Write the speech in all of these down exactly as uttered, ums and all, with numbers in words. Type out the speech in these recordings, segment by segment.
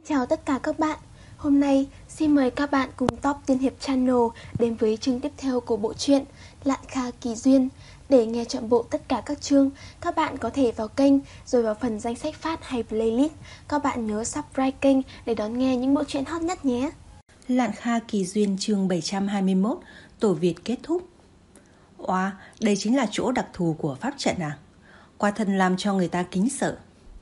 Chào tất cả các bạn. Hôm nay xin mời các bạn cùng Top Tiên Hiệp Channel đến với chương tiếp theo của bộ truyện Lạn Kha Kỳ Duyên. Để nghe trọn bộ tất cả các chương, các bạn có thể vào kênh rồi vào phần danh sách phát hay playlist. Các bạn nhớ subscribe kênh để đón nghe những bộ truyện hot nhất nhé. Lạn Kha Kỳ Duyên chương bảy trăm hai mươi mốt, Tổ Việt kết thúc. Oa, đây chính là chỗ đặc thù của pháp trận à? Quả thật làm cho người ta kính sợ.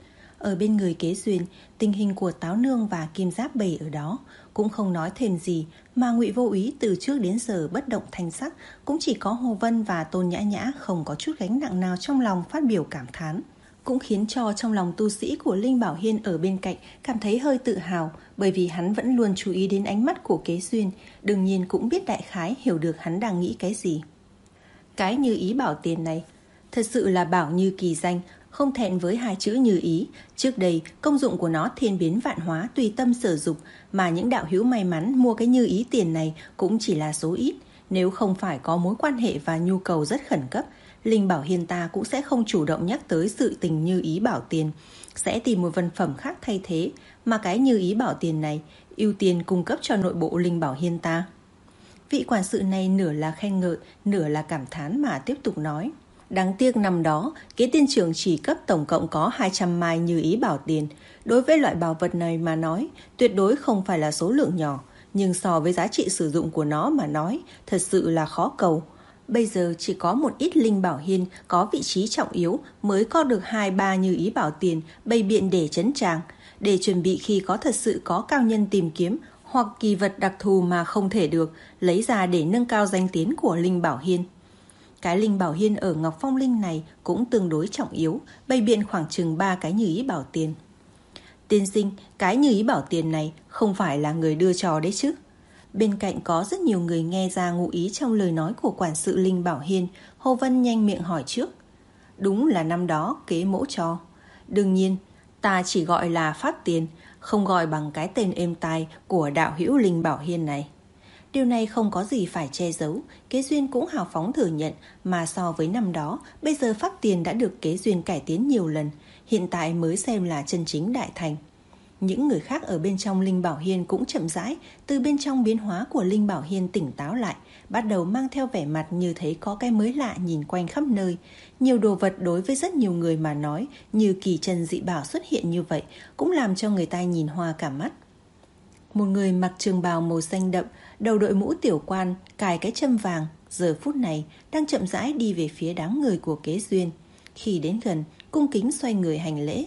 Ở bên người Kế Duyên, tình hình của Táo Nương và Kim Giáp bày ở đó cũng không nói thêm gì, mà Ngụy Vô Úy từ trước đến giờ bất động thanh sắc, cũng chỉ có Hồ Vân và Tôn Nhã Nhã không có chút gánh nặng nào trong lòng phát biểu cảm thán, cũng khiến cho trong lòng tu sĩ của Linh Bảo Hiên ở bên cạnh cảm thấy hơi tự hào, bởi vì hắn vẫn luôn chú ý đến ánh mắt của Kế Duyên, đương nhiên cũng biết đại khái hiểu được hắn đang nghĩ cái gì. Cái Như Ý Bảo Tiền này thật sự là bảo như kỳ danh, không thẹn với hai chữ như ý. Trước đây, công dụng của nó thiên biến vạn hóa, tùy tâm sử dụng, mà những đạo hữu may mắn mua cái như ý tiền này cũng chỉ là số ít. Nếu không phải có mối quan hệ và nhu cầu rất khẩn cấp, Linh Bảo Hiên ta cũng sẽ không chủ động nhắc tới sự tình như ý bảo tiền, sẽ tìm một vật phẩm khác thay thế, mà cái như ý bảo tiền này ưu tiên cung cấp cho nội bộ Linh Bảo Hiên ta. Vị quản sự này nửa là khen ngợi, nửa là cảm thán mà tiếp tục nói. Đáng tiếc năm đó, Kế tiên trưởng chỉ cấp tổng cộng có hai trăm mai như ý bảo tiền. Đối với loại bảo vật này mà nói, tuyệt đối không phải là số lượng nhỏ, nhưng so với giá trị sử dụng của nó mà nói, thật sự là khó cầu. Bây giờ chỉ có một ít Linh Bảo Hiên có vị trí trọng yếu mới có được hai ba như ý bảo tiền bày biện để trấn tràng, để chuẩn bị khi có thật sự có cao nhân tìm kiếm hoặc kỳ vật đặc thù mà không thể được, lấy ra để nâng cao danh tiếng của Linh Bảo Hiên. Cái Linh Bảo Hiên ở Ngọc Phong Linh này cũng tương đối trọng yếu, bày biện khoảng chừng ba cái như ý bảo tiền. Tiên sinh, cái như ý bảo tiền này không phải là người đưa cho đấy chứ? Bên cạnh có rất nhiều người nghe ra ngụ ý trong lời nói của quản sự Linh Bảo Hiên. Hồ Vân nhanh miệng hỏi trước. Đúng là năm đó Kế mỗ cho. Đương nhiên, ta chỉ gọi là phát tiền, không gọi bằng cái tên êm tai của đạo hữu Linh Bảo Hiên này. Điều này không có gì phải che giấu, Kế Duyên cũng hào phóng thừa nhận, mà so với năm đó, bây giờ pháp tiền đã được Kế Duyên cải tiến nhiều lần, hiện tại mới xem là chân chính đại thành. Những người khác ở bên trong Linh Bảo Hiên cũng chậm rãi, từ bên trong biến hóa của Linh Bảo Hiên tỉnh táo lại, bắt đầu mang theo vẻ mặt như thấy có cái mới lạ nhìn quanh khắp nơi. Nhiều đồ vật đối với rất nhiều người mà nói, như kỳ chân dị bảo xuất hiện như vậy, cũng làm cho người ta nhìn hoa cả mắt. Một người mặc trường bào màu xanh đậm, đầu đội mũ tiểu quan, cài cái châm vàng, giờ phút này đang chậm rãi đi về phía đám người của Kế Duyên. Khi đến gần, cung kính xoay người hành lễ.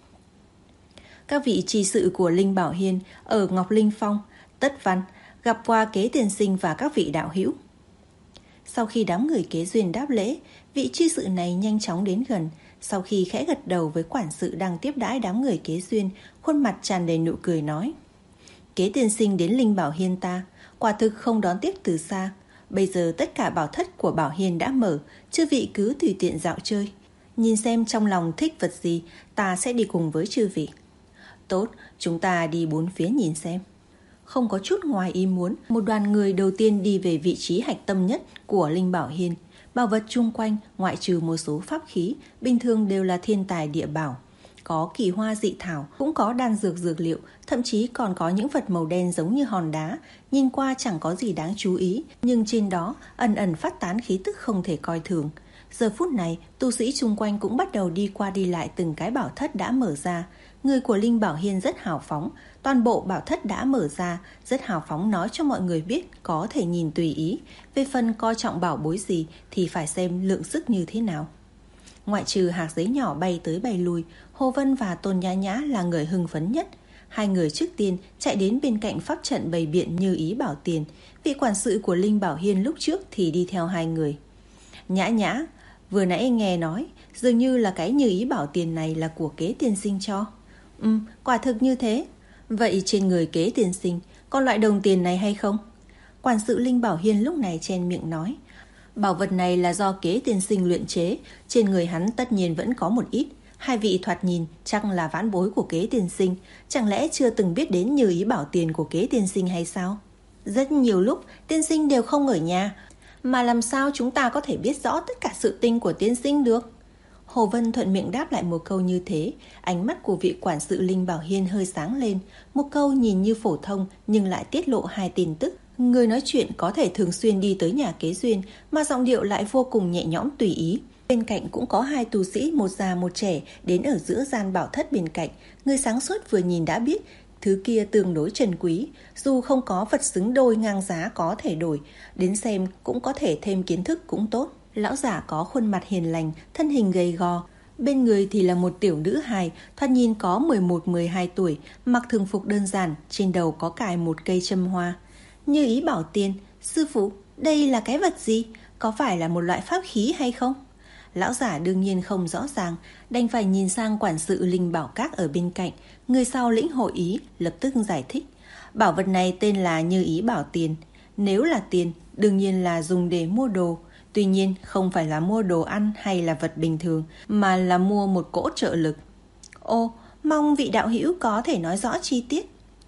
Các vị tri sự của Linh Bảo Hiên ở Ngọc Linh Phong, Tất Văn, gặp qua Kế tiên sinh và các vị đạo hữu. Sau khi đám người Kế Duyên đáp lễ, vị tri sự này nhanh chóng đến gần. Sau khi khẽ gật đầu với quản sự đang tiếp đãi đám người Kế Duyên, khuôn mặt tràn đầy nụ cười nói. Kế tiên sinh đến Linh Bảo Hiên ta, quả thực không đón tiếp từ xa. Bây giờ tất cả bảo thất của Bảo Hiên đã mở, chư vị cứ tùy tiện dạo chơi. Nhìn xem trong lòng thích vật gì, ta sẽ đi cùng với chư vị. Tốt, chúng ta đi bốn phía nhìn xem. Không có chút ngoài ý muốn, một đoàn người đầu tiên đi về vị trí hạch tâm nhất của Linh Bảo Hiên. Bảo vật chung quanh, ngoại trừ một số pháp khí, bình thường đều là thiên tài địa bảo. Có kỳ hoa dị thảo, cũng có đan dược dược liệu, thậm chí còn có những vật màu đen giống như hòn đá. Nhìn qua chẳng có gì đáng chú ý, nhưng trên đó ẩn ẩn phát tán khí tức không thể coi thường. Giờ phút này, tu sĩ chung quanh cũng bắt đầu đi qua đi lại từng cái bảo thất đã mở ra. Người của Linh Bảo Hiên rất hào phóng, toàn bộ bảo thất đã mở ra, rất hào phóng nói cho mọi người biết có thể nhìn tùy ý. Về phần coi trọng bảo bối gì thì phải xem lượng sức như thế nào. Ngoại trừ hạt giấy nhỏ bay tới bay lui, Hồ Vân và Tôn Nhã Nhã là người hưng phấn nhất. Hai người trước tiên chạy đến bên cạnh pháp trận bày biện như ý bảo tiền. Vị quản sự của Linh Bảo Hiên lúc trước thì đi theo hai người. Nhã Nhã, vừa nãy nghe nói, dường như là cái như ý bảo tiền này là của Kế tiên sinh cho. Ừ, quả thực như thế. Vậy trên người Kế tiên sinh có loại đồng tiền này hay không? Quản sự Linh Bảo Hiên lúc này chen miệng nói. Bảo vật này là do Kế tiên sinh luyện chế, trên người hắn tất nhiên vẫn có một ít. Hai vị thoạt nhìn chắc là vãn bối của Kế tiên sinh, chẳng lẽ chưa từng biết đến như ý bảo tiền của Kế tiên sinh hay sao? Rất nhiều lúc tiên sinh đều không ở nhà, mà làm sao chúng ta có thể biết rõ tất cả sự tình của tiên sinh được? Hồ Vân thuận miệng đáp lại một câu như thế. Ánh mắt của vị quản sự Linh Bảo Hiên hơi sáng lên. Một câu nhìn như phổ thông nhưng lại tiết lộ hai tin tức. Người nói chuyện có thể thường xuyên đi tới nhà kế duyên, mà giọng điệu lại vô cùng nhẹ nhõm tùy ý. Bên cạnh cũng có hai tu sĩ, một già một trẻ, đến ở giữa gian bảo thất bên cạnh. Người sáng suốt vừa nhìn đã biết thứ kia tương đối trân quý, dù không có vật xứng đôi ngang giá có thể đổi, đến xem cũng có thể thêm kiến thức cũng tốt. Lão giả có khuôn mặt hiền lành, thân hình gầy gò, bên người thì là một tiểu nữ hài, thoạt nhìn có mười một mười hai tuổi, mặc thường phục đơn giản, trên đầu có cài một cây châm hoa. Như ý bảo tiền, sư phụ, đây là cái vật gì? Có phải là một loại pháp khí hay không? Lão giả đương nhiên không rõ ràng, đành phải nhìn sang quản sự Linh Bảo Các ở bên cạnh. Người sau lĩnh hội ý, lập tức giải thích. Bảo vật này tên là Như Ý Bảo Tiền. Nếu là tiền, đương nhiên là dùng để mua đồ. Tuy nhiên không phải là mua đồ ăn hay là vật bình thường, mà là mua một cỗ trợ lực. Ồ, mong vị đạo hữu có thể nói rõ chi tiết.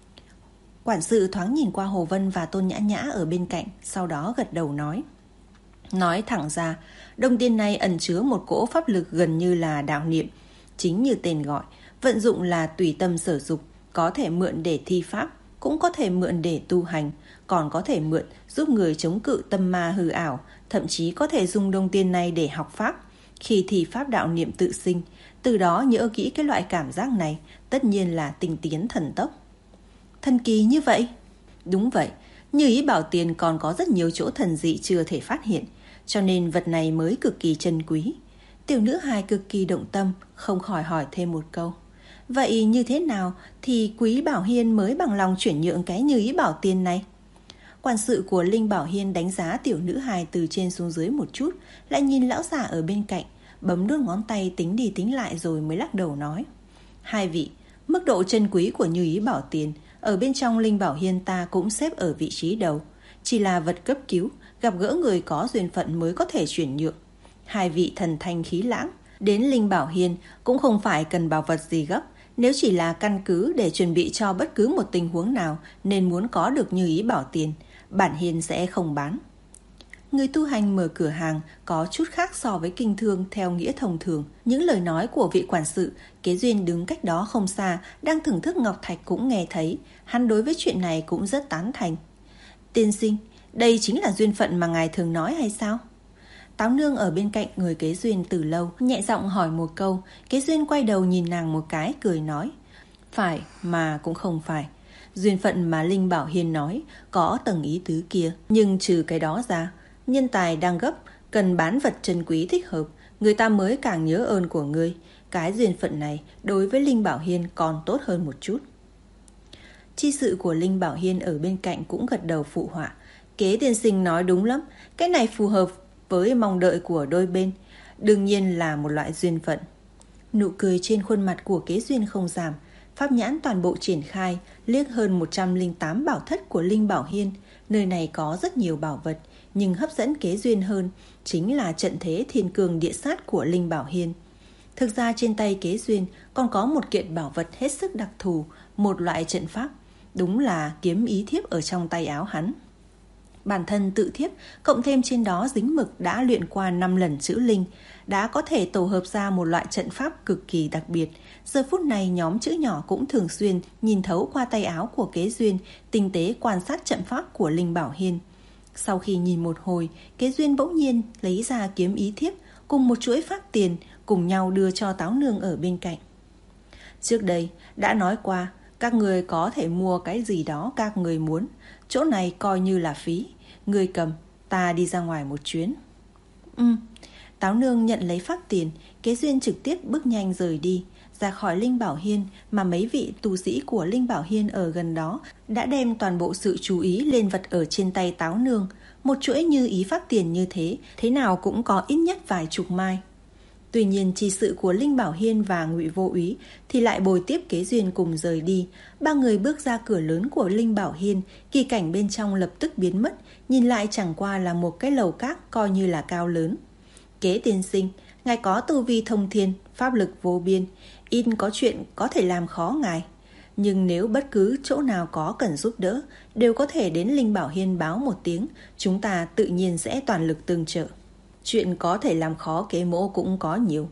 Quản sự thoáng nhìn qua Hồ Vân và Tôn Nhã Nhã ở bên cạnh, sau đó gật đầu nói. Nói thẳng ra, đồng tiền này ẩn chứa một cỗ pháp lực gần như là đạo niệm. Chính như tên gọi, vận dụng là tùy tâm sở dục, có thể mượn để thi pháp, cũng có thể mượn để tu hành, còn có thể mượn giúp người chống cự tâm ma hư ảo, thậm chí có thể dùng đồng tiền này để học pháp. Khi thi pháp đạo niệm tự sinh, từ đó nhớ kỹ cái loại cảm giác này, tất nhiên là tinh tiến thần tốc. Thần kỳ như vậy? Đúng vậy, Như Ý Bảo Tiền còn có rất nhiều chỗ thần dị chưa thể phát hiện, cho nên vật này mới cực kỳ chân quý. Tiểu nữ hài cực kỳ động tâm, không khỏi hỏi thêm một câu. Vậy như thế nào thì Quý Bảo Hiên mới bằng lòng chuyển nhượng cái Như Ý Bảo Tiền này? Quản sự của Linh Bảo Hiên đánh giá tiểu nữ hài từ trên xuống dưới một chút, lại nhìn lão giả ở bên cạnh, bấm đốt ngón tay tính đi tính lại rồi mới lắc đầu nói. Hai vị, mức độ chân quý của Như Ý Bảo Tiền ở bên trong Linh Bảo Hiên ta cũng xếp ở vị trí đầu. Chỉ là vật cấp cứu, gặp gỡ người có duyên phận mới có thể chuyển nhượng. Hai vị thần thanh khí lãng, đến Linh Bảo Hiên cũng không phải cần bảo vật gì gấp. Nếu chỉ là căn cứ để chuẩn bị cho bất cứ một tình huống nào nên muốn có được Như Ý Bảo Tiền, bản Hiên sẽ không bán. Người tu hành mở cửa hàng có chút khác so với kinh thương theo nghĩa thông thường. Những lời nói của vị quản sự, Kế Duyên đứng cách đó không xa, đang thưởng thức ngọc thạch cũng nghe thấy. Hắn đối với chuyện này cũng rất tán thành. Tiên sinh, đây chính là duyên phận mà ngài thường nói hay sao? Táo Nương ở bên cạnh người Kế Duyên từ lâu, nhẹ giọng hỏi một câu. Kế Duyên quay đầu nhìn nàng một cái, cười nói. Phải mà cũng không phải. Duyên phận mà Linh Bảo Hiên nói có tầng ý tứ kia, nhưng trừ cái đó ra, nhân tài đang gấp, cần bán vật chân quý thích hợp, người ta mới càng nhớ ơn của ngươi. Cái duyên phận này đối với Linh Bảo Hiên còn tốt hơn một chút. Chi sự của Linh Bảo Hiên ở bên cạnh cũng gật đầu phụ họa. Kế tiên sinh nói đúng lắm, cái này phù hợp với mong đợi của đôi bên, đương nhiên là một loại duyên phận. Nụ cười trên khuôn mặt của Kế Duyên không giảm, pháp nhãn toàn bộ triển khai, liếc hơn một trăm lẻ tám bảo thất của Linh Bảo Hiên. Nơi này có rất nhiều bảo vật, nhưng hấp dẫn Kế Duyên hơn chính là trận thế thiên cường địa sát của Linh Bảo Hiên. Thực ra trên tay Kế Duyên còn có một kiện bảo vật hết sức đặc thù, một loại trận pháp, đúng là kiếm ý thiếp ở trong tay áo hắn. Bản thân tự thiếp, cộng thêm trên đó dính mực đã luyện qua năm lần chữ linh, đã có thể tổ hợp ra một loại trận pháp cực kỳ đặc biệt. Giờ phút này nhóm chữ nhỏ cũng thường xuyên nhìn thấu qua tay áo của Kế Duyên, tinh tế quan sát trận pháp của Linh Bảo Hiên. Sau khi nhìn một hồi, Kế Duyên bỗng nhiên lấy ra kiếm ý thiếp cùng một chuỗi pháp tiền, cùng nhau đưa cho Táo Nương ở bên cạnh. Trước đây đã nói qua, các người có thể mua cái gì đó các người muốn, chỗ này coi như là phí. Người cầm, ta đi ra ngoài một chuyến. Ừ. Táo Nương nhận lấy pháp tiền, Kế Duyên trực tiếp bước nhanh rời đi, ra khỏi Linh Bảo Hiên, mà mấy vị tu sĩ của Linh Bảo Hiên ở gần đó đã đem toàn bộ sự chú ý lên vật ở trên tay Táo Nương. Một chuỗi như ý pháp tiền như thế, thế nào cũng có ít nhất vài chục mai. Tuy nhiên chi sự của Linh Bảo Hiên và Ngụy Vô Úy thì lại bồi tiếp Kế Duyên cùng rời đi. Ba người bước ra cửa lớn của Linh Bảo Hiên, kỳ cảnh bên trong lập tức biến mất, nhìn lại chẳng qua là một cái lầu các coi như là cao lớn. Kế tiên sinh, ngài có tu vi thông thiên, pháp lực vô biên, in có chuyện có thể làm khó ngài. Nhưng nếu bất cứ chỗ nào có cần giúp đỡ, đều có thể đến Linh Bảo Hiên báo một tiếng, chúng ta tự nhiên sẽ toàn lực tương trợ. Chuyện có thể làm khó kế mỗ cũng có nhiều.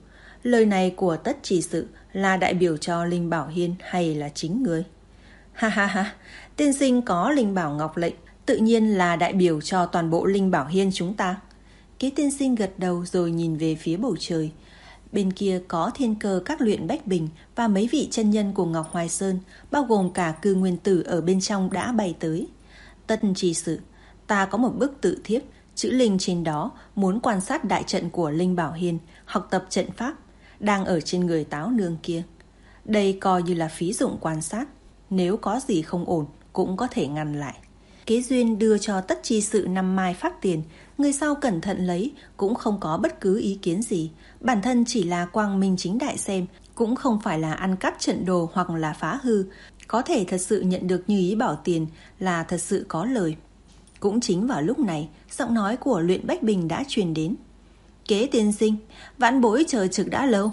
Lời này của Tất Chỉ Sự là đại biểu cho Linh Bảo Hiên hay là chính người? Ha ha ha, tiên sinh có Linh Bảo Ngọc lệnh, tự nhiên là đại biểu cho toàn bộ Linh Bảo Hiên chúng ta. Kế tiên sinh gật đầu rồi nhìn về phía bầu trời. Bên kia có thiên cơ các luyện Bách Bình và mấy vị chân nhân của Ngọc Hoài Sơn, bao gồm cả Cư Nguyên Tử ở bên trong đã bay tới. Tất Chỉ Sự, ta có một bức tự thiếp, chữ Linh trên đó, muốn quan sát đại trận của Linh Bảo Hiên, học tập trận pháp, đang ở trên người Táo Nương kia. Đây coi như là phí dụng quan sát, nếu có gì không ổn cũng có thể ngăn lại. Kế Duyên đưa cho Tất Chi Sự năm mai phát tiền, người sau cẩn thận lấy, cũng không có bất cứ ý kiến gì. Bản thân chỉ là quang minh chính đại xem, cũng không phải là ăn cắp trận đồ hoặc là phá hư. Có thể thật sự nhận được như ý bảo tiền là thật sự có lời. Cũng chính vào lúc này, giọng nói của luyện Bách Bình đã truyền đến. Kế tiên sinh, vãn bối chờ trực đã lâu.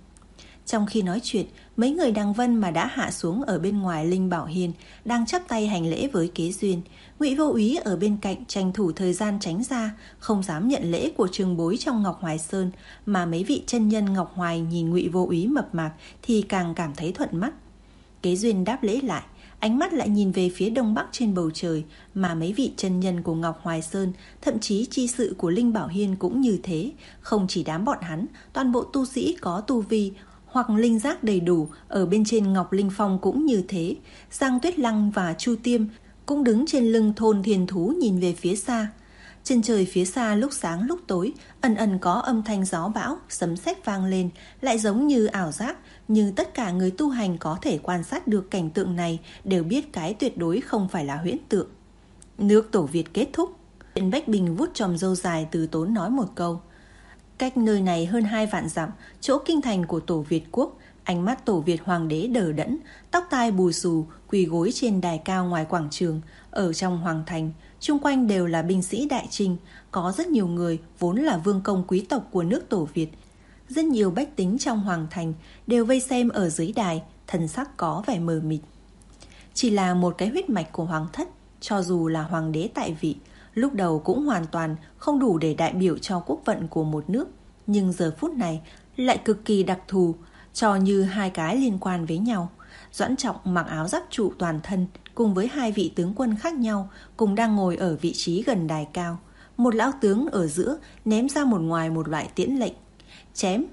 Trong khi nói chuyện, mấy người Đằng Vân mà đã hạ xuống ở bên ngoài Linh Bảo Hiên đang chắp tay hành lễ với Kế Duyên. Ngụy Vô Úy ở bên cạnh tranh thủ thời gian tránh ra, không dám nhận lễ của trường bối trong Ngọc Hoài Sơn, mà mấy vị chân nhân Ngọc Hoài nhìn Ngụy Vô Úy mập mạp thì càng cảm thấy thuận mắt. Kế Duyên đáp lễ lại, ánh mắt lại nhìn về phía đông bắc trên bầu trời, mà mấy vị chân nhân của Ngọc Hoài Sơn, thậm chí chi sự của Linh Bảo Hiên cũng như thế. Không chỉ đám bọn hắn, toàn bộ tu sĩ có tu vi hoặc linh giác đầy đủ ở bên trên Ngọc Linh Phong cũng như thế. Giang Tuyết Lăng và Chu Tiêm cũng đứng trên lưng thôn thiền thú nhìn về phía xa. Trên trời phía xa lúc sáng lúc tối, ẩn ẩn có âm thanh gió bão, sấm sét vang lên, lại giống như ảo giác. Nhưng tất cả người tu hành có thể quan sát được cảnh tượng này đều biết cái tuyệt đối không phải là huyễn tượng. Nước Tổ Việt kết thúc. Luyện Bách Bình vuốt chòm râu dài từ tốn nói một câu. Cách nơi này hơn hai vạn dặm, chỗ kinh thành của Tổ Việt Quốc, ánh mắt Tổ Việt Hoàng đế đờ đẫn, tóc tai bù xù, quỳ gối trên đài cao ngoài quảng trường. Ở trong hoàng thành, chung quanh đều là binh sĩ đại trinh, có rất nhiều người vốn là vương công quý tộc của nước Tổ Việt. Rất nhiều bách tính trong hoàng thành đều vây xem ở dưới đài, thần sắc có vẻ mờ mịt. Chỉ là một cái huyết mạch của hoàng thất, cho dù là hoàng đế tại vị, lúc đầu cũng hoàn toàn không đủ để đại biểu cho quốc vận của một nước. Nhưng giờ phút này lại cực kỳ đặc thù, cho như hai cái liên quan với nhau. Doãn Trọng mặc áo giáp trụ toàn thân, cùng với hai vị tướng quân khác nhau, cùng đang ngồi ở vị trí gần đài cao. Một lão tướng ở giữa ném ra một ngoài một loại tiễn lệnh. Chém.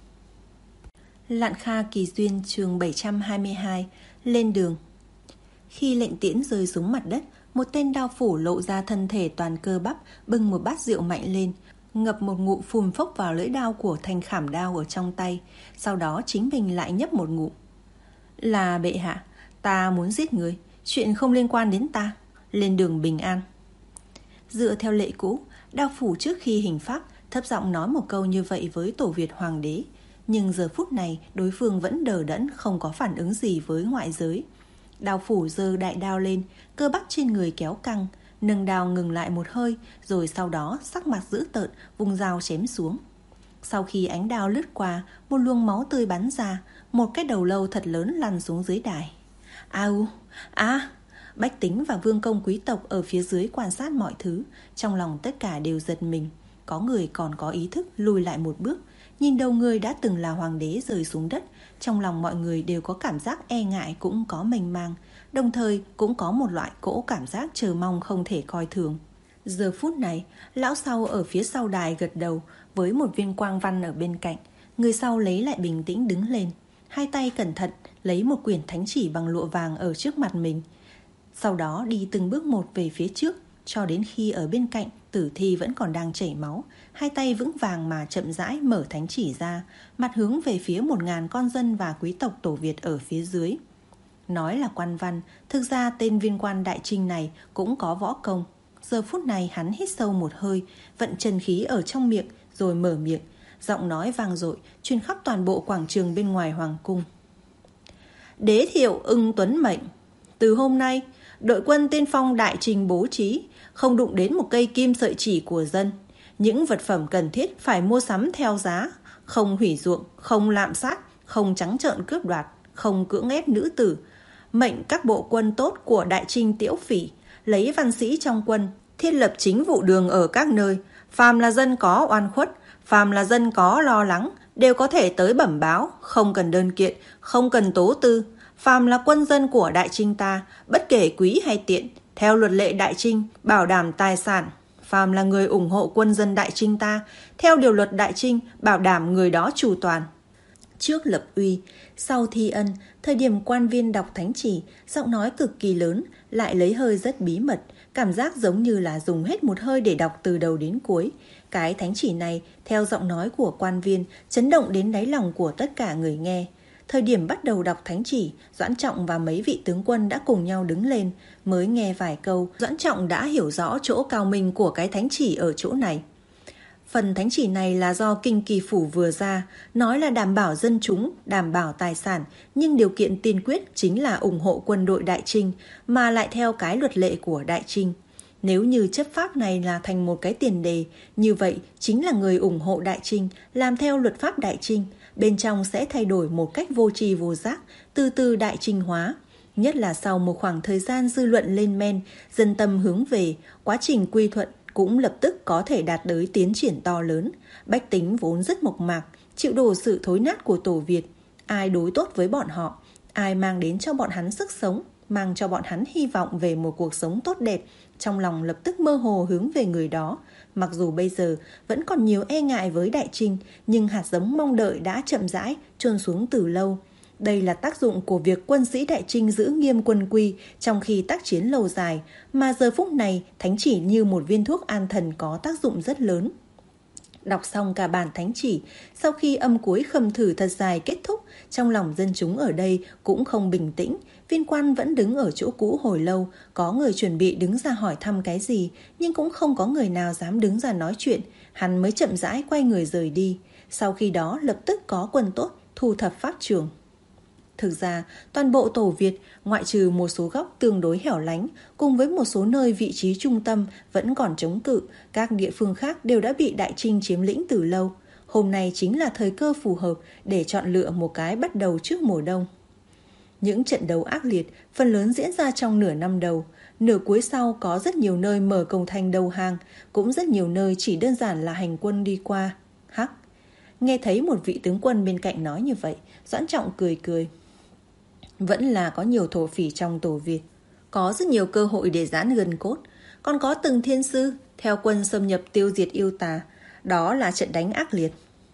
Lạn Kha Kỳ Duyên chương bảy trăm hai mươi hai. Lên đường. Khi lệnh tiễn rơi xuống mặt đất, một tên đao phủ lộ ra thân thể toàn cơ bắp, bưng một bát rượu mạnh lên, ngập một ngụm phùn phốc vào lưỡi đao của thanh khảm đao ở trong tay. Sau đó chính mình lại nhấp một ngụm. Là bệ hạ, ta muốn giết người, chuyện không liên quan đến ta. Lên đường bình an. Dựa theo lệ cũ, đao phủ trước khi hình pháp thấp giọng nói một câu như vậy với Tổ Việt Hoàng đế. Nhưng giờ phút này đối phương vẫn đờ đẫn, không có phản ứng gì với ngoại giới. Đao phủ giơ đại đao lên, cơ bắp trên người kéo căng, nâng đao ngừng lại một hơi, rồi sau đó sắc mặt dữ tợn, vùng dao chém xuống. Sau khi ánh đao lướt qua, một luồng máu tươi bắn ra, một cái đầu lâu thật lớn lăn xuống dưới đài. Au, à, bách tính và vương công quý tộc ở phía dưới quan sát mọi thứ, trong lòng tất cả đều giật mình. Có người còn có ý thức lùi lại một bước, nhìn đầu người đã từng là hoàng đế rơi xuống đất. Trong lòng mọi người đều có cảm giác e ngại, cũng có mênh mang, đồng thời cũng có một loại cỗ cảm giác chờ mong không thể coi thường. Giờ phút này, lão sau ở phía sau đài gật đầu với một viên quang văn ở bên cạnh. Người sau lấy lại bình tĩnh đứng lên, hai tay cẩn thận lấy một quyển thánh chỉ bằng lụa vàng ở trước mặt mình. Sau đó đi từng bước một về phía trước, cho đến khi ở bên cạnh tử thi vẫn còn đang chảy máu, hai tay vững vàng mà chậm rãi mở thánh chỉ ra, mặt hướng về phía một ngàn con dân và quý tộc Tổ Việt ở phía dưới. Nói là quan văn, thực ra tên viên quan đại trinh này cũng có võ công. Giờ phút này hắn hít sâu một hơi, vận chân khí ở trong miệng rồi mở miệng, giọng nói vang dội truyền khắp toàn bộ quảng trường bên ngoài hoàng cung. Đế thiệu ưng tuấn mệnh, từ hôm nay đội quân tiên phong đại trình bố trí, không đụng đến một cây kim sợi chỉ của dân. Những vật phẩm cần thiết phải mua sắm theo giá, không hủy ruộng, không lạm sát, không trắng trợn cướp đoạt, không cưỡng ép nữ tử. Mệnh các bộ quân tốt của đại trinh Tiễu Phỉ lấy văn sĩ trong quân thiết lập chính vụ đường ở các nơi. Phàm là dân có oan khuất, phàm là dân có lo lắng, đều có thể tới bẩm báo, không cần đơn kiện, không cần tố tư. Phàm là quân dân của Đại Trinh ta, bất kể quý hay tiện, theo luật lệ Đại Trinh, bảo đảm tài sản. Phàm là người ủng hộ quân dân Đại Trinh ta, theo điều luật Đại Trinh, bảo đảm người đó chu toàn. Trước lập uy, sau thi ân, thời điểm quan viên đọc thánh chỉ, giọng nói cực kỳ lớn, lại lấy hơi rất bí mật, cảm giác giống như là dùng hết một hơi để đọc từ đầu đến cuối. Cái thánh chỉ này, theo giọng nói của quan viên, chấn động đến đáy lòng của tất cả người nghe. Thời điểm bắt đầu đọc thánh chỉ, Doãn Trọng và mấy vị tướng quân đã cùng nhau đứng lên. Mới nghe vài câu, Doãn Trọng đã hiểu rõ chỗ cao minh của cái thánh chỉ ở chỗ này. Phần thánh chỉ này là do Kinh Kỳ Phủ vừa ra, nói là đảm bảo dân chúng, đảm bảo tài sản, nhưng điều kiện tiên quyết chính là ủng hộ quân đội Đại Trinh, mà lại theo cái luật lệ của Đại Trinh. Nếu như chấp pháp này là thành một cái tiền đề, như vậy chính là người ủng hộ Đại Trinh, làm theo luật pháp Đại Trinh, bên trong sẽ thay đổi một cách vô tri vô giác, từ từ Đại Trinh hóa. Nhất là sau một khoảng thời gian dư luận lên men, dân tâm hướng về, quá trình quy thuận cũng lập tức có thể đạt tới tiến triển to lớn. Bách tính vốn rất mộc mạc, chịu đổ sự thối nát của Tổ Việt. Ai đối tốt với bọn họ, ai mang đến cho bọn hắn sức sống, mang cho bọn hắn hy vọng về một cuộc sống tốt đẹp, trong lòng lập tức mơ hồ hướng về người đó. Mặc dù bây giờ vẫn còn nhiều e ngại với Đại Trinh, nhưng hạt giống mong đợi đã chậm rãi chôn xuống từ lâu. Đây là tác dụng của việc quân sĩ Đại Trinh giữ nghiêm quân quy trong khi tác chiến lâu dài, mà giờ phút này thánh chỉ như một viên thuốc an thần có tác dụng rất lớn. Đọc xong cả bản thánh chỉ, sau khi âm cuối khâm thử thật dài kết thúc, trong lòng dân chúng ở đây cũng không bình tĩnh. Viên quan vẫn đứng ở chỗ cũ hồi lâu, có người chuẩn bị đứng ra hỏi thăm cái gì, nhưng cũng không có người nào dám đứng ra nói chuyện. Hắn mới chậm rãi quay người rời đi. Sau khi đó lập tức có quân tốt thu thập pháp trường. Thực ra, toàn bộ Tổ Việt, ngoại trừ một số góc tương đối hẻo lánh, cùng với một số nơi vị trí trung tâm vẫn còn chống cự, các địa phương khác đều đã bị Đại Trinh chiếm lĩnh từ lâu. Hôm nay chính là thời cơ phù hợp để chọn lựa một cái bắt đầu trước mùa đông. Những trận đấu ác liệt phần lớn diễn ra trong nửa năm đầu. Nửa cuối sau có rất nhiều nơi mở cổng thành đầu hàng, cũng rất nhiều nơi chỉ đơn giản là hành quân đi qua. Hắc! Nghe thấy một vị tướng quân bên cạnh nói như vậy, Doãn Trọng cười cười. Vẫn là có nhiều thổ phỉ trong Tổ Việt, có rất nhiều cơ hội để giãn gân cốt. Còn có từng thiên sư theo quân xâm nhập tiêu diệt yêu tà, đó là trận đánh ác liệt.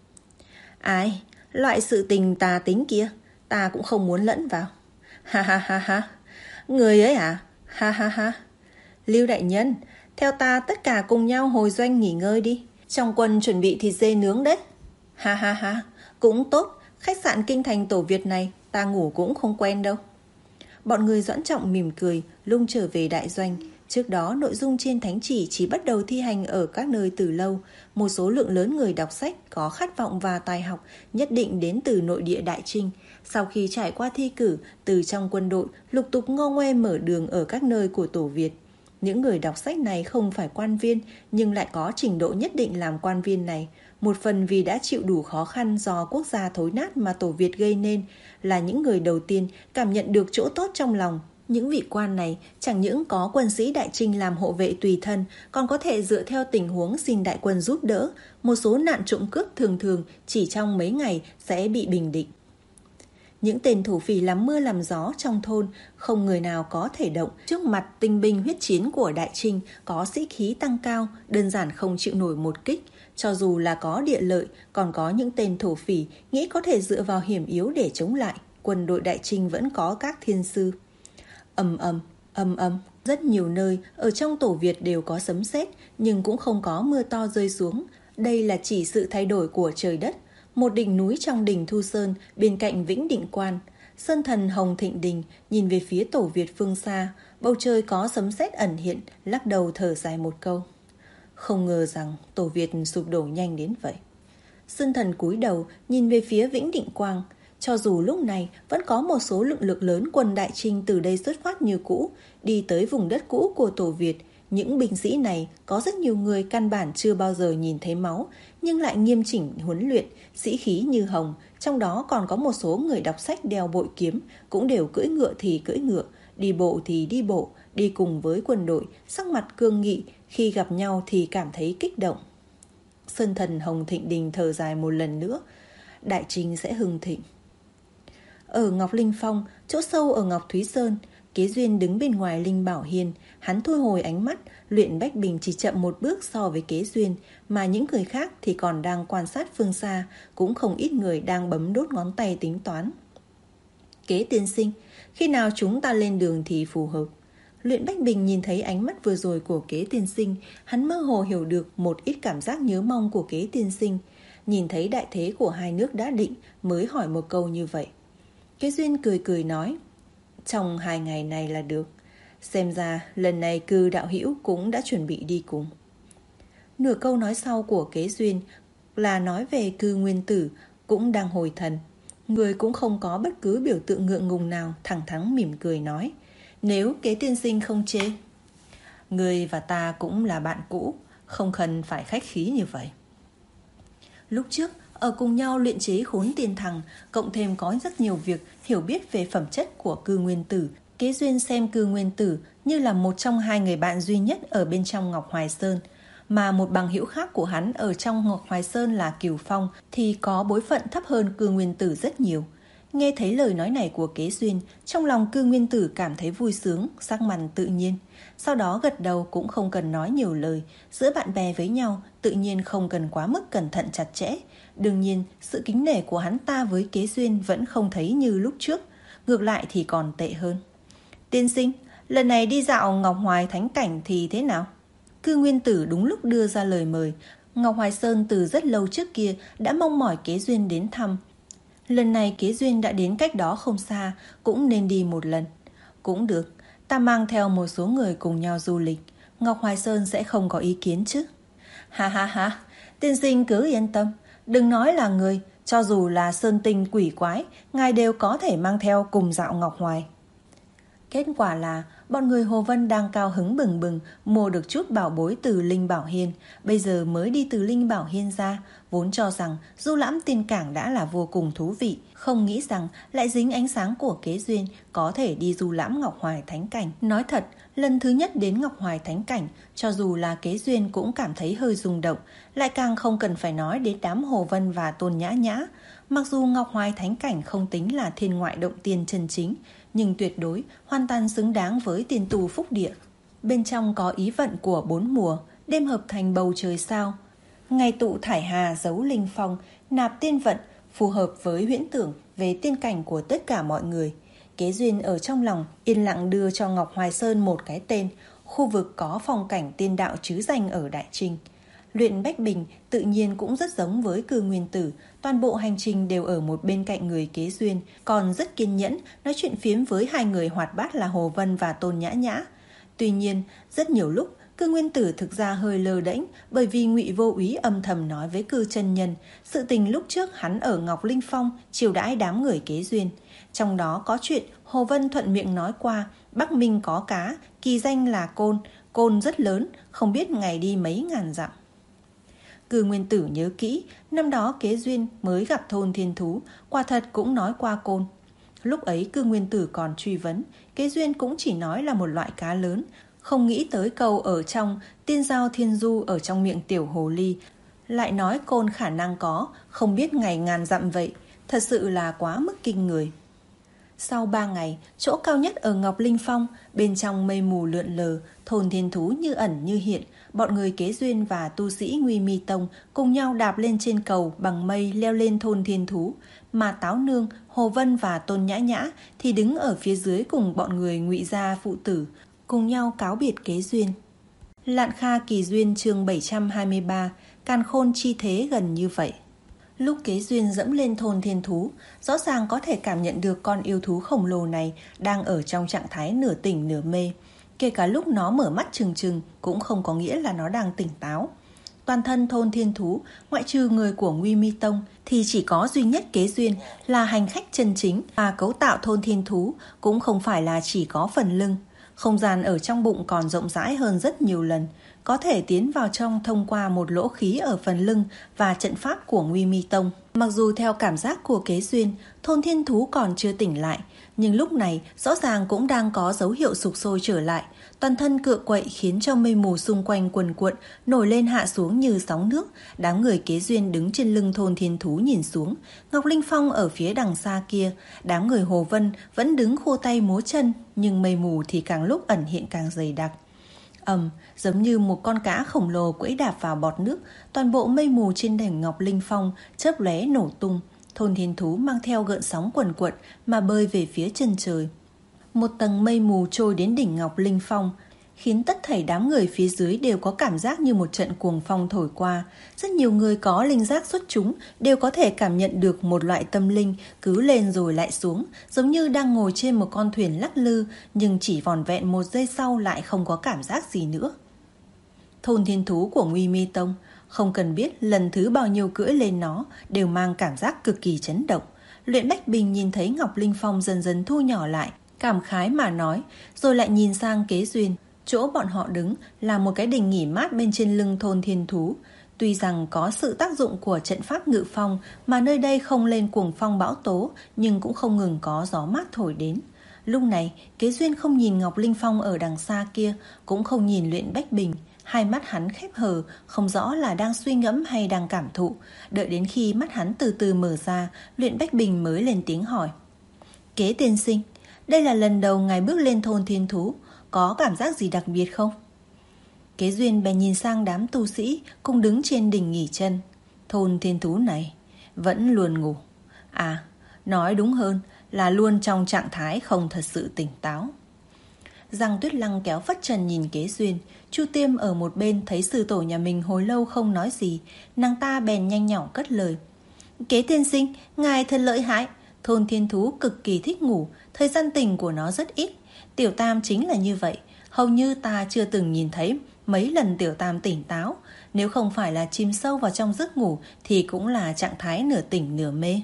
Ai? Loại sự tình tà tính kia ta cũng không muốn lẫn vào. Ha ha ha ha. Người ấy à? Ha ha ha. Lưu đại nhân, theo ta tất cả cùng nhau hồi doanh nghỉ ngơi đi. Trong quân chuẩn bị thịt dê nướng đấy. Ha ha ha. Cũng tốt, khách sạn kinh thành Tổ Việt này ta ngủ cũng không quen đâu. Bọn người Doãn Trọng mỉm cười, lung trở về đại doanh. Trước đó nội dung trên thánh chỉ chỉ bắt đầu thi hành ở các nơi từ lâu. Một số lượng lớn người đọc sách có khát vọng và tài học nhất định đến từ nội địa Đại Trinh. Sau khi trải qua thi cử, từ trong quân đội lục tục ngô ngoe mở đường ở các nơi của Tổ Việt. Những người đọc sách này không phải quan viên, nhưng lại có trình độ nhất định làm quan viên này. Một phần vì đã chịu đủ khó khăn do quốc gia thối nát mà Tổ Việt gây nên, là những người đầu tiên cảm nhận được chỗ tốt trong lòng. Những vị quan này chẳng những có quân sĩ Đại Trinh làm hộ vệ tùy thân, còn có thể dựa theo tình huống xin đại quân giúp đỡ. Một số nạn trộm cướp thường thường chỉ trong mấy ngày sẽ bị bình định. Những tên thổ phỉ làm mưa làm gió trong thôn, không người nào có thể động trước mặt tinh binh huyết chiến của Đại Trinh, có sĩ khí tăng cao, đơn giản không chịu nổi một kích. Cho dù là có địa lợi, còn có những tên thổ phỉ nghĩ có thể dựa vào hiểm yếu để chống lại. Quân đội Đại Trinh vẫn có các thiên sư. Ầm ầm, ầm ầm, rất nhiều nơi ở trong Tổ Việt đều có sấm sét, nhưng cũng không có mưa to rơi xuống. Đây là chỉ sự thay đổi của trời đất. Một đỉnh núi trong đỉnh Thu Sơn, bên cạnh Vĩnh Định Quan, Sơn Thần Hồng Thịnh Đình nhìn về phía Tổ Việt phương xa, bầu trời có sấm sét ẩn hiện, lắc đầu thở dài một câu. Không ngờ rằng Tổ Việt sụp đổ nhanh đến vậy. Sơn Thần cúi đầu nhìn về phía Vĩnh Định Quang. Cho dù lúc này vẫn có một số lượng lực lớn quân Đại Trinh từ đây xuất phát như cũ, đi tới vùng đất cũ của Tổ Việt, những binh sĩ này có rất nhiều người căn bản chưa bao giờ nhìn thấy máu, nhưng lại nghiêm chỉnh huấn luyện, sĩ khí như hồng. Trong đó còn có một số người đọc sách đeo bội kiếm, cũng đều cưỡi ngựa thì cưỡi ngựa, đi bộ thì đi bộ, đi cùng với quân đội, sắc mặt cương nghị, khi gặp nhau thì cảm thấy kích động. Sơn Thần Hồng Thịnh Đình thở dài một lần nữa. đại trình sẽ hưng thịnh. Ở Ngọc Linh Phong, chỗ sâu ở Ngọc Thúy Sơn, Kế Duyên đứng bên ngoài Linh Bảo Hiên. Hắn thu hồi ánh mắt. Luyện Bách Bình chỉ chậm một bước so với Kế Duyên, mà những người khác thì còn đang quan sát phương xa. Cũng không ít người đang bấm đốt ngón tay tính toán. Kế tiên sinh, khi nào chúng ta lên đường thì phù hợp? Luyện Bách Bình nhìn thấy ánh mắt vừa rồi của Kế tiên sinh, hắn mơ hồ hiểu được một ít cảm giác nhớ mong của Kế tiên sinh. Nhìn thấy đại thế của hai nước đã định, mới hỏi một câu như vậy. Kế Duyên cười cười nói, trong hai ngày này là được. Xem ra lần này Cư đạo hữu cũng đã chuẩn bị đi cùng. Nửa câu nói sau của Kế Duyên là nói về Cư Nguyên Tử cũng đang hồi thần. Người cũng không có bất cứ biểu tượng ngượng ngùng nào, thẳng thắn mỉm cười nói, nếu Kế tiên sinh không chê. Người và ta cũng là bạn cũ, không cần phải khách khí như vậy. Lúc trước ở cùng nhau luyện chế Khốn Tiên Thằng, cộng thêm có rất nhiều việc hiểu biết về phẩm chất của Cư Nguyên Tử. Kế Duyên xem Cư Nguyên Tử như là một trong hai người bạn duy nhất ở bên trong Ngọc Hoài Sơn. Mà một bằng hữu khác của hắn ở trong Ngọc Hoài Sơn là Cửu Phong thì có bối phận thấp hơn Cư Nguyên Tử rất nhiều. Nghe thấy lời nói này của Kế Duyên, trong lòng Cư Nguyên Tử cảm thấy vui sướng, sắc mặt tự nhiên. Sau đó gật đầu cũng không cần nói nhiều lời. Giữa bạn bè với nhau tự nhiên không cần quá mức cẩn thận chặt chẽ. Đương nhiên sự kính nể của hắn ta với Kế Duyên vẫn không thấy như lúc trước, ngược lại thì còn tệ hơn. Tiên sinh, lần này đi dạo Ngọc Hoài Thánh Cảnh thì thế nào? Cư Nguyên Tử đúng lúc đưa ra lời mời. Ngọc Hoài Sơn từ rất lâu trước kia đã mong mỏi Kế Duyên đến thăm. Lần này Kế Duyên đã đến cách đó không xa, cũng nên đi một lần. Cũng được, ta mang theo một số người cùng nhau du lịch, Ngọc Hoài Sơn sẽ không có ý kiến chứ? Ha ha ha, tiên sinh cứ yên tâm, đừng nói là người, cho dù là sơn tinh quỷ quái, ngài đều có thể mang theo cùng dạo Ngọc Hoài. Kết quả là bọn người Hồ Vân đang cao hứng bừng bừng mua được chút bảo bối từ Linh Bảo Hiên. Bây giờ mới đi từ Linh Bảo Hiên ra, vốn cho rằng du lãm tiên cảng đã là vô cùng thú vị, không nghĩ rằng lại dính ánh sáng của Kế Duyên có thể đi du lãm Ngọc Hoài Thánh Cảnh. Nói thật, lần thứ nhất đến Ngọc Hoài Thánh Cảnh, cho dù là Kế Duyên cũng cảm thấy hơi rung động, lại càng không cần phải nói đến đám Hồ Vân và Tôn Nhã Nhã. Mặc dù Ngọc Hoài Thánh Cảnh không tính là thiên ngoại động tiên chân chính, nhưng tuyệt đối hoàn toàn xứng đáng với tiên tu phúc địa. Bên trong có ý vận của bốn mùa, đêm hợp thành bầu trời sao, ngày tụ thải hà giấu linh phong, nạp tiên vận, phù hợp với huyễn tưởng về tiên cảnh của tất cả mọi người. Kế Duyên ở trong lòng yên lặng đưa cho Ngọc Hoài Sơn một cái tên, khu vực có phong cảnh tiên đạo chứ danh ở Đại Trinh. Luyện Bách Bình tự nhiên cũng rất giống với Cư Nguyên Tử, toàn bộ hành trình đều ở một bên cạnh người Kế Duyên, còn rất kiên nhẫn nói chuyện phiếm với hai người hoạt bát là Hồ Vân và Tôn Nhã Nhã. Tuy nhiên, rất nhiều lúc Cư Nguyên Tử thực ra hơi lơ đễnh, bởi vì Ngụy Vô Úy âm thầm nói với Cư chân nhân sự tình lúc trước hắn ở Ngọc Linh Phong chiều đãi đám người Kế Duyên. Trong đó có chuyện Hồ Vân thuận miệng nói qua Bắc Minh có cá, kỳ danh là Côn, Côn rất lớn, không biết ngày đi mấy ngàn dặm. Cư Nguyên Tử nhớ kỹ, năm đó Kế Duyên mới gặp thôn thiên thú, quả thật cũng nói qua Côn. Lúc ấy Cư Nguyên Tử còn truy vấn, Kế Duyên cũng chỉ nói là một loại cá lớn, không nghĩ tới câu ở trong tiên giao thiên du ở trong miệng tiểu hồ ly, lại nói Côn khả năng có, không biết ngày ngàn dặm vậy, thật sự là quá mức kinh người. Sau ba ngày, chỗ cao nhất ở Ngọc Linh Phong, bên trong mây mù lượn lờ, thôn thiên thú như ẩn như hiện, bọn người Kế Duyên và tu sĩ Nguy Mi Tông cùng nhau đạp lên trên cầu bằng mây leo lên thôn thiên thú, mà Táo Nương, Hồ Vân và Tôn Nhã Nhã thì đứng ở phía dưới cùng bọn người Ngụy gia phụ tử, cùng nhau cáo biệt Kế Duyên. Lạn Kha Kỳ Duyên chương bảy trăm hai mươi ba, càn khôn chi thế gần như vậy. Lúc Kế Duyên dẫm lên thôn thiên thú, rõ ràng có thể cảm nhận được con yêu thú khổng lồ này đang ở trong trạng thái nửa tỉnh nửa mê. Kể cả lúc nó mở mắt trừng trừng cũng không có nghĩa là nó đang tỉnh táo. Toàn thân thôn thiên thú, ngoại trừ người của Nguy Mi Tông, thì chỉ có duy nhất Kế Duyên là hành khách chân chính, và cấu tạo thôn thiên thú cũng không phải là chỉ có phần lưng. Không gian ở trong bụng còn rộng rãi hơn rất nhiều lần. có thể tiến vào trong thông qua một lỗ khí ở phần lưng và trận pháp của Nguy Mi Tông. Mặc dù theo cảm giác của Kế Duyên, thôn thiên thú còn chưa tỉnh lại, nhưng lúc này rõ ràng cũng đang có dấu hiệu sục sôi trở lại. Toàn thân cựa quậy khiến cho mây mù xung quanh quần cuộn, nổi lên hạ xuống như sóng nước. Đám người Kế Duyên đứng trên lưng thôn thiên thú nhìn xuống. Ngọc Linh Phong ở phía đằng xa kia, đám người Hồ Vân vẫn đứng khô tay múa chân, nhưng mây mù thì càng lúc ẩn hiện càng dày đặc. Ầm, giống như một con cá khổng lồ quẫy đạp vào bọt nước, toàn bộ mây mù trên đỉnh Ngọc Linh Phong chớp lóe nổ tung. Thôn thiên thú mang theo gợn sóng quần quật mà bơi về phía chân trời. Một tầng mây mù trôi đến đỉnh Ngọc Linh Phong, khiến tất thảy đám người phía dưới đều có cảm giác như một trận cuồng phong thổi qua. Rất nhiều người có linh giác xuất chúng đều có thể cảm nhận được một loại tâm linh cứ lên rồi lại xuống, giống như đang ngồi trên một con thuyền lắc lư, nhưng chỉ vỏn vẹn một giây sau lại không có cảm giác gì nữa. Thôn thiên thú của Nguy Mi Tông, không cần biết lần thứ bao nhiêu cưỡi lên nó, đều mang cảm giác cực kỳ chấn động. Luyện Bách Bình nhìn thấy Ngọc Linh Phong dần dần thu nhỏ lại, cảm khái mà nói, rồi lại nhìn sang Kế Duyên. Chỗ bọn họ đứng là một cái đình nghỉ mát bên trên lưng thôn thiên thú. Tuy rằng có sự tác dụng của trận pháp ngự phong mà nơi đây không lên cuồng phong bão tố, nhưng cũng không ngừng có gió mát thổi đến. Lúc này, Kế Duyên không nhìn Ngọc Linh Phong ở đằng xa kia, cũng không nhìn Luyện Bách Bình. Hai mắt hắn khép hờ, không rõ là đang suy ngẫm hay đang cảm thụ. Đợi đến khi mắt hắn từ từ mở ra, Luyện Bách Bình mới lên tiếng hỏi. Kế tiên sinh, đây là lần đầu ngài bước lên thôn thiên thú, có cảm giác gì đặc biệt không? Kế Duyên bèn nhìn sang đám tu sĩ cùng đứng trên đỉnh nghỉ chân. Thôn thiên thú này vẫn luôn ngủ. À, nói đúng hơn là luôn trong trạng thái không thật sự tỉnh táo. Giang Tuyết Lăng kéo phất trần nhìn Kế Duyên. Chu Tiêm ở một bên thấy sư tổ nhà mình hồi lâu không nói gì, nàng ta bèn nhanh nhỏ cất lời. Kế tiên sinh, ngài thật lợi hại. Thôn thiên thú cực kỳ thích ngủ, thời gian tỉnh của nó rất ít. Tiểu Tam chính là như vậy, hầu như ta chưa từng nhìn thấy mấy lần Tiểu Tam tỉnh táo. Nếu không phải là chìm sâu vào trong giấc ngủ thì cũng là trạng thái nửa tỉnh nửa mê.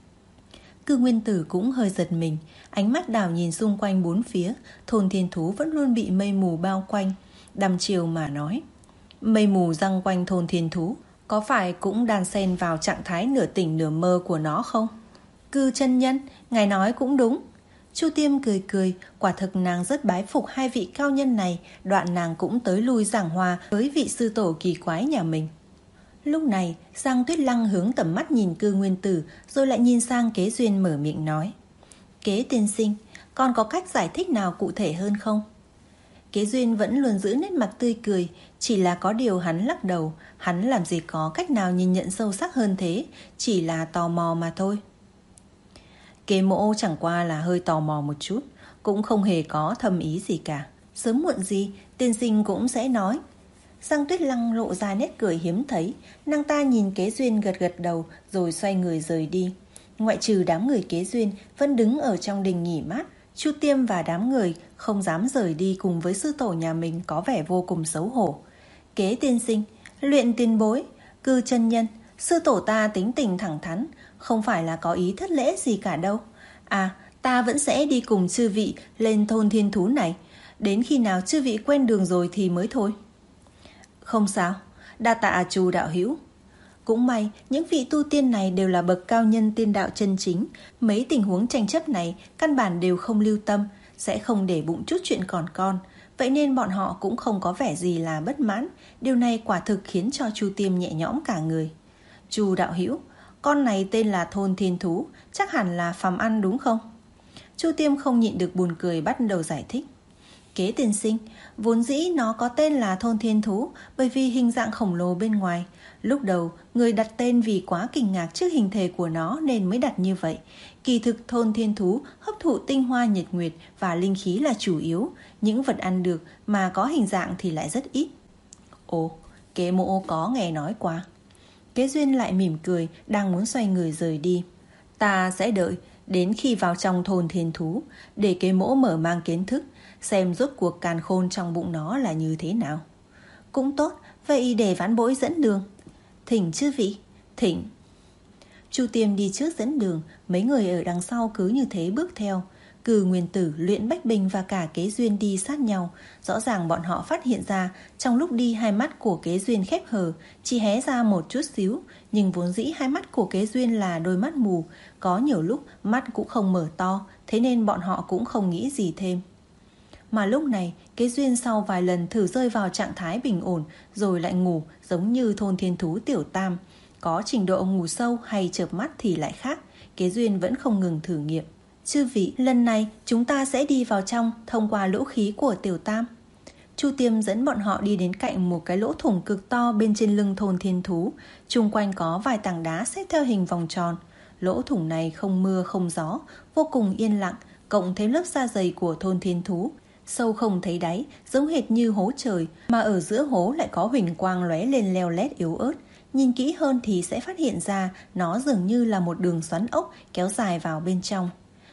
Cư Nguyên Tử cũng hơi giật mình, ánh mắt đảo nhìn xung quanh bốn phía. Thôn thiên thú vẫn luôn bị mây mù bao quanh, đăm chiều mà nói. Mây mù giăng quanh thôn thiên thú có phải cũng đan xen vào trạng thái nửa tỉnh nửa mơ của nó không? Cư chân nhân, ngài nói cũng đúng. Chu Tiêm cười cười, quả thực nàng rất bái phục hai vị cao nhân này, đoạn nàng cũng tới lui giảng hòa với vị sư tổ kỳ quái nhà mình. Lúc này, Giang Tuyết Lăng hướng tầm mắt nhìn Cư Nguyên Tử, rồi lại nhìn sang Kế Duyên mở miệng nói. Kế tiên sinh, còn có cách giải thích nào cụ thể hơn không? Kế Duyên vẫn luôn giữ nét mặt tươi cười, chỉ là có điều hắn lắc đầu, hắn làm gì có cách nào nhìn nhận sâu sắc hơn thế, chỉ là tò mò mà thôi. Kế mộ chẳng qua là hơi tò mò một chút, cũng không hề có thâm ý gì cả. Sớm muộn gì, tiên sinh cũng sẽ nói. Giang Tuyết Lăng lộ ra nét cười hiếm thấy, nàng ta nhìn Kế Duyên gật gật đầu rồi xoay người rời đi. Ngoại trừ đám người Kế Duyên vẫn đứng ở trong đình nghỉ mát, Chu Tiêm và đám người không dám rời đi cùng với sư tổ nhà mình có vẻ vô cùng xấu hổ. Kế tiên sinh, Luyện tiền bối, Cư chân nhân, sư tổ ta tính tình thẳng thắn, không phải là có ý thất lễ gì cả đâu. À, ta vẫn sẽ đi cùng chư vị lên thôn thiên thú này, đến khi nào chư vị quen đường rồi thì mới thôi. Không sao, đa tạ Chu đạo hữu. Cũng may, những vị tu tiên này đều là bậc cao nhân tiên đạo chân chính, mấy tình huống tranh chấp này căn bản đều không lưu tâm, sẽ không để bụng chút chuyện còn con, vậy nên bọn họ cũng không có vẻ gì là bất mãn. Điều này quả thực khiến cho Chu Tiêm nhẹ nhõm cả người. Chu đạo hữu, con này tên là thôn thiên thú, chắc hẳn là phàm ăn đúng không? Chu Tiêm không nhịn được buồn cười bắt đầu giải thích. Kế tiên sinh, vốn dĩ nó có tên là thôn thiên thú bởi vì hình dạng khổng lồ bên ngoài. Lúc đầu, người đặt tên vì quá kinh ngạc trước hình thể của nó nên mới đặt như vậy. Kỳ thực thôn thiên thú hấp thụ tinh hoa nhật nguyệt và linh khí là chủ yếu. Những vật ăn được mà có hình dạng thì lại rất ít. Ồ, Kế mộ có nghe nói qua. Kế Duyên lại mỉm cười, đang muốn xoay người rời đi. Ta sẽ đợi đến khi vào trong thôn thiên thú, để Kế mỗ mở mang kiến thức, xem rốt cuộc càn khôn trong bụng nó là như thế nào. Cũng tốt, vậy để vãn bối dẫn đường. Thỉnh chư vị, thỉnh. Chu Tiêm đi trước dẫn đường, mấy người ở đằng sau cứ như thế bước theo. Cử Nguyên Tử, Luyện Bách Bình và cả Kế Duyên đi sát nhau. Rõ ràng bọn họ phát hiện ra trong lúc đi hai mắt của Kế Duyên khép hờ, chỉ hé ra một chút xíu. Nhưng vốn dĩ hai mắt của Kế Duyên là đôi mắt mù, có nhiều lúc mắt cũng không mở to, thế nên bọn họ cũng không nghĩ gì thêm. Mà lúc này Kế Duyên sau vài lần thử rơi vào trạng thái bình ổn rồi lại ngủ, giống như thôn thiên thú Tiểu Tam. Có trình độ ngủ sâu hay chợp mắt thì lại khác. Kế Duyên vẫn không ngừng thử nghiệm. Chư vị, lần này chúng ta sẽ đi vào trong thông qua lỗ khí của Tiểu Tam. Chu Tiêm dẫn bọn họ đi đến cạnh một cái lỗ thủng cực to bên trên lưng thôn thiên thú. Chung quanh có vài tảng đá xếp theo hình vòng tròn. Lỗ thủng này không mưa không gió, vô cùng yên lặng, cộng thêm lớp da dày của thôn thiên thú. Sâu không thấy đáy, giống hệt như hố trời, mà ở giữa hố lại có huỳnh quang lóe lên leo lét yếu ớt. Nhìn kỹ hơn thì sẽ phát hiện ra nó dường như là một đường xoắn ốc kéo dài vào bên trong.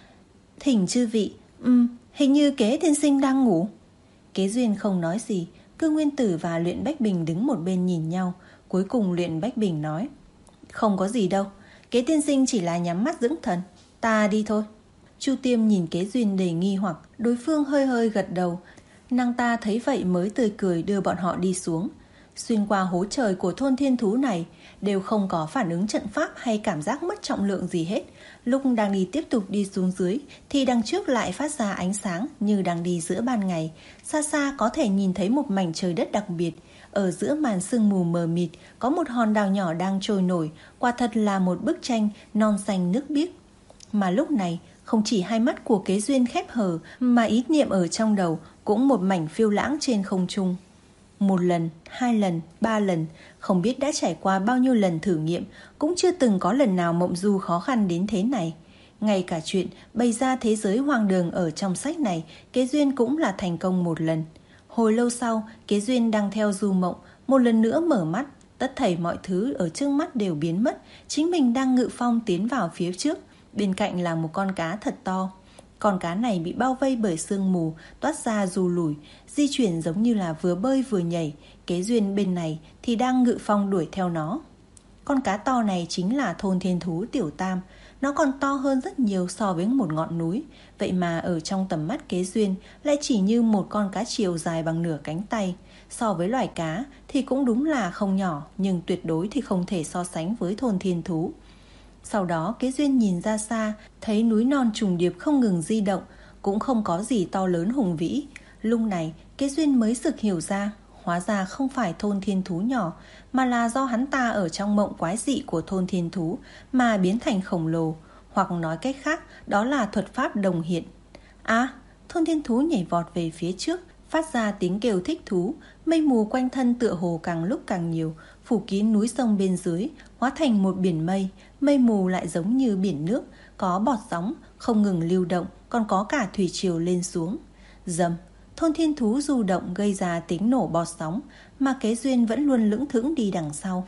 Thỉnh chư vị, um, hình như Kế tiên sinh đang ngủ. Kế Duyên không nói gì, Cư Nguyên Tử và Luyện Bách Bình đứng một bên nhìn nhau. Cuối cùng Luyện Bách Bình nói: Không có gì đâu, Kế tiên sinh chỉ là nhắm mắt dưỡng thần, ta đi thôi. Chu Tiêm nhìn Kế Duyên đầy nghi hoặc, đối phương hơi hơi gật đầu. Nàng ta thấy vậy mới tươi cười đưa bọn họ đi xuống. Xuyên qua hố trời của thôn thiên thú này đều không có phản ứng trận pháp hay cảm giác mất trọng lượng gì hết. Lúc đang đi tiếp tục đi xuống dưới thì đằng trước lại phát ra ánh sáng như đang đi giữa ban ngày. Xa xa có thể nhìn thấy một mảnh trời đất đặc biệt. Ở giữa màn sương mù mờ mịt có một hòn đảo nhỏ đang trôi nổi. Quả thật là một bức tranh non xanh nước biếc. Mà lúc này không chỉ hai mắt của Kế Duyên khép hờ, mà ý niệm ở trong đầu cũng một mảnh phiêu lãng trên không trung. Một lần, hai lần, ba lần, không biết đã trải qua bao nhiêu lần thử nghiệm, cũng chưa từng có lần nào mộng du khó khăn đến thế này. Ngay cả chuyện bày ra thế giới hoang đường ở trong sách này, Kế Duyên cũng là thành công một lần. Hồi lâu sau, Kế Duyên đang theo du mộng, một lần nữa mở mắt, tất thảy mọi thứ ở trước mắt đều biến mất, chính mình đang ngự phong tiến vào phía trước. Bên cạnh là một con cá thật to. Con cá này bị bao vây bởi sương mù, toát ra dù lủi, di chuyển giống như là vừa bơi vừa nhảy. Kế Duyên bên này thì đang ngự phong đuổi theo nó. Con cá to này chính là thôn thiên thú Tiểu Tam. Nó còn to hơn rất nhiều so với một ngọn núi. Vậy mà ở trong tầm mắt Kế Duyên lại chỉ như một con cá chiều dài bằng nửa cánh tay. So với loài cá thì cũng đúng là không nhỏ, nhưng tuyệt đối thì không thể so sánh với thôn thiên thú. Sau đó Kế Duyên nhìn ra xa, thấy núi non trùng điệp không ngừng di động, cũng không có gì to lớn hùng vĩ. Lúc này Kế Duyên mới sực hiểu ra, hóa ra không phải thôn thiên thú nhỏ, mà là do hắn ta ở trong mộng quái dị của thôn thiên thú mà biến thành khổng lồ. Hoặc nói cách khác, đó là thuật pháp đồng hiện. À, thôn thiên thú nhảy vọt về phía trước, phát ra tiếng kêu thích thú. Mây mù quanh thân tựa hồ càng lúc càng nhiều, phủ kín núi sông bên dưới, hóa thành một biển mây. Mây mù lại giống như biển nước, có bọt sóng không ngừng lưu động, còn có cả thủy triều lên xuống. Dầm, thôn thiên thú du động gây ra tiếng nổ bọt sóng, mà Kế Duyên vẫn luôn lững thững đi đằng sau.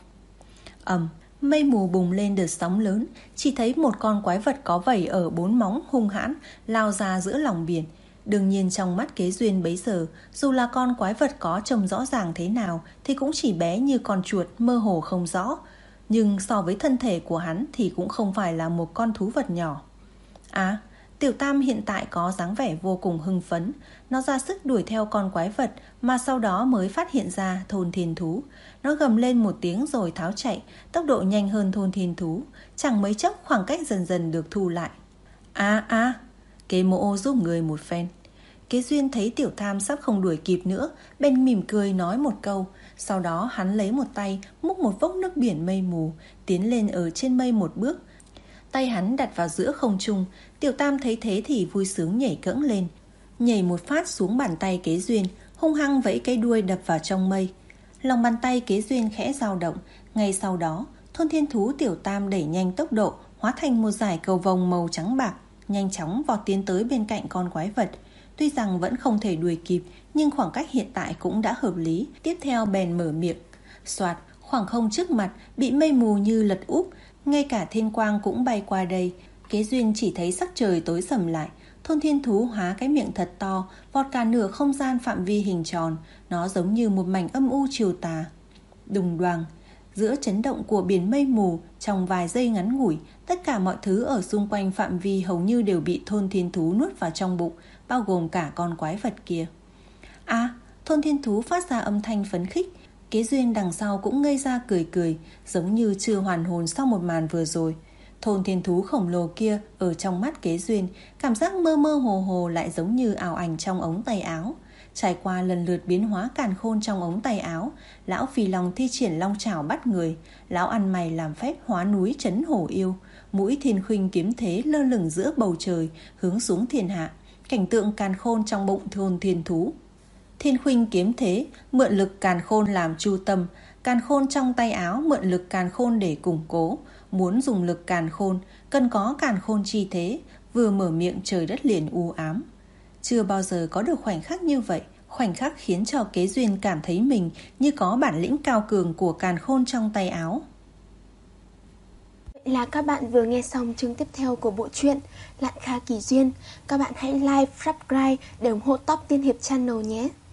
Ầm, mây mù bùng lên đợt sóng lớn, chỉ thấy một con quái vật có vảy ở bốn móng hung hãn lao ra giữa lòng biển. Đương nhiên trong mắt Kế Duyên bấy giờ, dù là con quái vật có trông rõ ràng thế nào thì cũng chỉ bé như con chuột, mơ hồ không rõ. Nhưng so với thân thể của hắn thì cũng không phải là một con thú vật nhỏ. À, Tiểu Tam hiện tại có dáng vẻ vô cùng hưng phấn. Nó ra sức đuổi theo con quái vật, mà sau đó mới phát hiện ra thôn thiên thú. Nó gầm lên một tiếng rồi tháo chạy, tốc độ nhanh hơn thôn thiên thú. Chẳng mấy chốc khoảng cách dần dần được thu lại. À à, Kế Mộ giúp người một phen. Kế Duyên thấy Tiểu Tam sắp không đuổi kịp nữa, bèn mỉm cười nói một câu. Sau đó hắn lấy một tay múc một vốc nước biển mây mù, tiến lên ở trên mây một bước. Tay hắn đặt vào giữa không trung. Tiểu Tam thấy thế thì vui sướng nhảy cẫng lên, nhảy một phát xuống bàn tay Kế Duyên, hung hăng vẫy cái đuôi đập vào trong mây. Lòng bàn tay Kế Duyên khẽ dao động. Ngay sau đó, thôn thiên thú Tiểu Tam đẩy nhanh tốc độ, hóa thành một dải cầu vồng màu trắng bạc, nhanh chóng vọt tiến tới bên cạnh con quái vật. Tuy rằng vẫn không thể đuổi kịp, nhưng khoảng cách hiện tại cũng đã hợp lý. Tiếp theo bèn mở miệng. Soạt, khoảng không trước mặt bị mây mù như lật úp, ngay cả thiên quang cũng bay qua đây. Kế Duyên chỉ thấy sắc trời tối sầm lại. Thôn thiên thú hóa cái miệng thật to, vọt cả nửa không gian phạm vi hình tròn. Nó giống như một mảnh âm u chiều tà. Đùng đoàng, Giữa chấn động của biển mây mù, trong vài giây ngắn ngủi, tất cả mọi thứ ở xung quanh phạm vi hầu như đều bị thôn thiên thú nuốt vào trong bụng, bao gồm cả con quái vật kia. À, thôn thiên thú phát ra âm thanh phấn khích. Kế Duyên đằng sau cũng ngây ra cười cười, giống như chưa hoàn hồn sau một màn vừa rồi. Thôn thiên thú khổng lồ kia ở trong mắt Kế Duyên, cảm giác mơ mơ hồ hồ lại giống như ảo ảnh trong ống tay áo. Trải qua lần lượt biến hóa càn khôn trong ống tay áo, lão Phì Lòng thi triển long chảo bắt người, lão ăn mày làm phép hóa núi trấn hổ yêu, mũi Thiên Khuynh kiếm thế lơ lửng giữa bầu trời, hướng xuống thiên hạ, cảnh tượng càn khôn trong bụng thôn thiên thú. Thiên Khuynh kiếm thế, mượn lực càn khôn làm chu tâm, càn khôn trong tay áo mượn lực càn khôn để củng cố, muốn dùng lực càn khôn, cần có càn khôn chi thế, vừa mở miệng trời đất liền u ám. Chưa bao giờ có được khoảnh khắc như vậy, khoảnh khắc khiến cho Kế Duyên cảm thấy mình như có bản lĩnh cao cường của càn khôn trong tay áo. Vậy là các bạn vừa nghe xong chương tiếp theo của bộ truyện Lạn Kha Kỳ Duyên. Các bạn hãy like, subscribe để ủng hộ Top Tiên Hiệp Channel nhé.